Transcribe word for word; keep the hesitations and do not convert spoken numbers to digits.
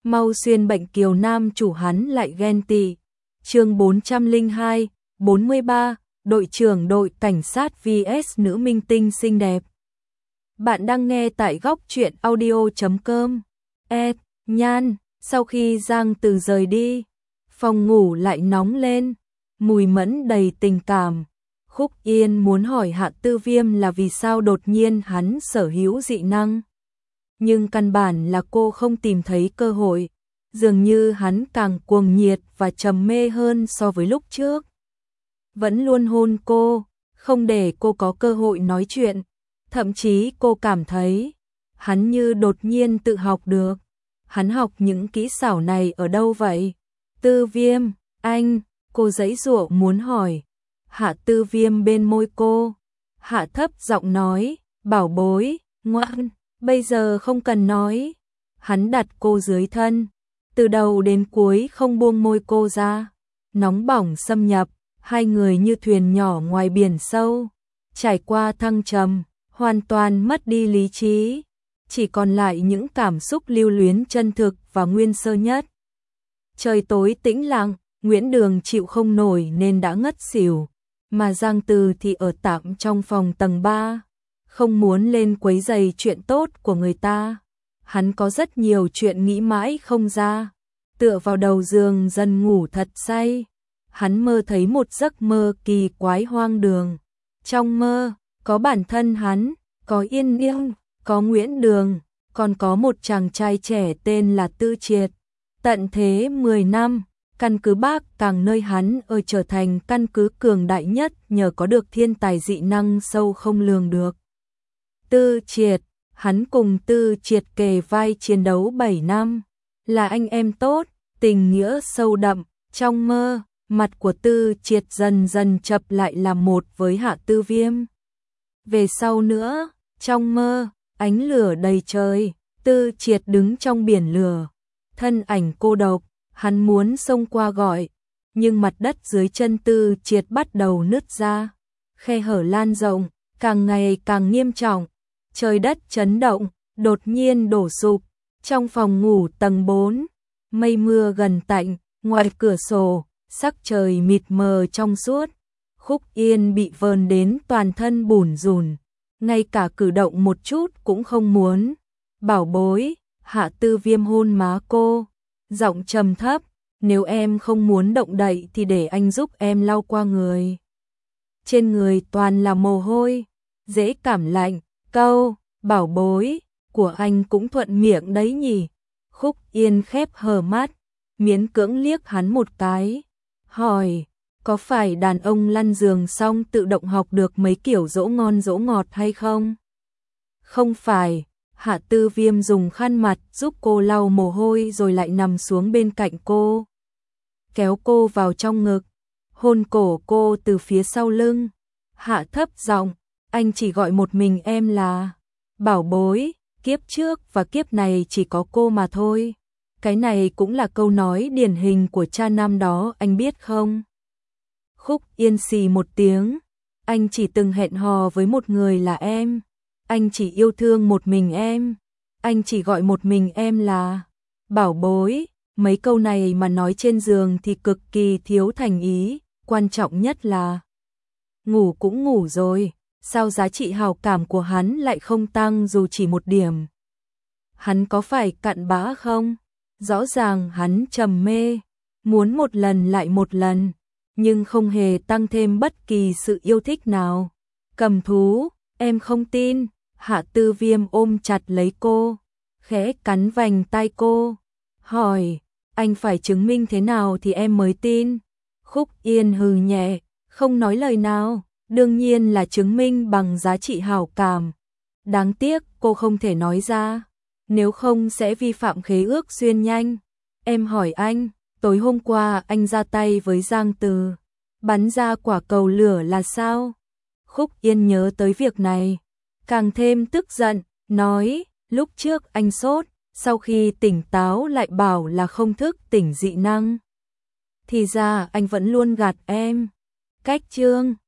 mau xuyên bệnh kiều nam chủ hắn lại ghen tị. Chương bốn trăm lẻ hai, bốn mươi ba, đội trưởng đội cảnh sát vs nữ minh tinh xinh đẹp. Bạn đang nghe tại góc truyện audio chấm com. Ed, Nhan, sau khi Giang Từ rời đi, phòng ngủ lại nóng lên, mùi mẫn đầy tình cảm. Khúc Yên muốn hỏi Hạ Tư Viêm là vì sao đột nhiên hắn sở hữu dị năng. Nhưng căn bản là cô không tìm thấy cơ hội, dường như hắn càng cuồng nhiệt và trầm mê hơn so với lúc trước. Vẫn luôn hôn cô, không để cô có cơ hội nói chuyện, thậm chí cô cảm thấy hắn như đột nhiên tự học được. Hắn học những kỹ xảo này ở đâu vậy? Tư Viêm, anh, cô giãy giụa muốn hỏi. Hạ Tư Viêm bên môi cô, hạ thấp giọng nói, bảo bối, ngoan, bây giờ không cần nói. Hắn đặt cô dưới thân, từ đầu đến cuối không buông môi cô ra. Nóng bỏng xâm nhập, hai người như thuyền nhỏ ngoài biển sâu, trải qua thăng trầm, hoàn toàn mất đi lý trí, chỉ còn lại những cảm xúc lưu luyến chân thực và nguyên sơ nhất. Trời tối tĩnh lặng, Nguyễn Đường chịu không nổi nên đã ngất xỉu, mà Giang Từ thì ở tạm trong phòng tầng ba, không muốn lên quấy rầy chuyện tốt của người ta. Hắn có rất nhiều chuyện nghĩ mãi không ra, tựa vào đầu giường dần ngủ thật say. Hắn mơ thấy một giấc mơ kỳ quái hoang đường. Trong mơ, có bản thân hắn, có Yên Yên, có Nguyễn Đường, còn có một chàng trai trẻ tên là Tư Triệt. Tận thế mười năm, căn cứ Bắc Càng nơi hắn ở trở thành căn cứ cường đại nhất nhờ có được thiên tài dị năng sâu không lường được. Tư Triệt, hắn cùng Tư Triệt kề vai chiến đấu bảy năm, là anh em tốt, tình nghĩa sâu đậm. Trong mơ, mặt của Tư Triệt dần dần chập lại làm một với Hạ Tư Viêm. Về sau nữa, trong mơ, ánh lửa đầy trời, Tư Triệt đứng trong biển lửa, thân ảnh cô độc, hắn muốn xông qua gọi, nhưng mặt đất dưới chân Tư Triệt bắt đầu nứt ra, khe hở lan rộng, càng ngày càng nghiêm trọng, trời đất chấn động, đột nhiên đổ sụp. Trong phòng ngủ tầng bốn, mây mưa gần tạnh, ngoài cửa sổ, sắc trời mịt mờ trong suốt. Khúc Yên bị vờn đến toàn thân bủn rủn, ngay cả cử động một chút cũng không muốn. Bảo bối, Hạ Tư Viêm hôn má cô, giọng trầm thấp, nếu em không muốn động đậy thì để anh giúp em lau qua người. Trên người toàn là mồ hôi, dễ cảm lạnh. Câu, bảo bối, của anh cũng thuận miệng đấy nhỉ. Khúc Yên khép hờ mắt, miễn cưỡng liếc hắn một cái, hỏi, có phải đàn ông lăn giường xong tự động học được mấy kiểu dỗ ngon dỗ ngọt hay không? Không phải. Hạ Tư Viêm dùng khăn mặt giúp cô lau mồ hôi rồi lại nằm xuống bên cạnh cô, kéo cô vào trong ngực, hôn cổ cô từ phía sau lưng. Hạ thấp giọng, anh chỉ gọi một mình em là bảo bối, kiếp trước và kiếp này chỉ có cô mà thôi. Cái này cũng là câu nói điển hình của cha năm đó, anh biết không? Khúc Yên xì một tiếng, anh chỉ từng hẹn hò với một người là em, anh chỉ yêu thương một mình em, anh chỉ gọi một mình em là bảo bối. Mấy câu này mà nói trên giường thì cực kỳ thiếu thành ý, quan trọng nhất là ngủ cũng ngủ rồi, sao giá trị hào cảm của hắn lại không tăng dù chỉ một điểm? Hắn có phải cặn bã không? Rõ ràng hắn trầm mê, muốn một lần lại một lần, nhưng không hề tăng thêm bất kỳ sự yêu thích nào. Cầm thú, em không tin. Hạ Tư Viêm ôm chặt lấy cô, khẽ cắn vành tai cô, hỏi, anh phải chứng minh thế nào thì em mới tin? Khúc Yên hừ nhẹ, không nói lời nào, đương nhiên là chứng minh bằng giá trị hảo cảm. Đáng tiếc cô không thể nói ra, nếu không sẽ vi phạm khế ước xuyên nhanh. Em hỏi anh, tối hôm qua anh ra tay với Giang Từ, bắn ra quả cầu lửa là sao? Khúc Yên nhớ tới việc này, càng thêm tức giận, nói, lúc trước anh sốt, sau khi tỉnh táo lại bảo là không thức tỉnh dị năng. Thì ra anh vẫn luôn gạt em. Cách chương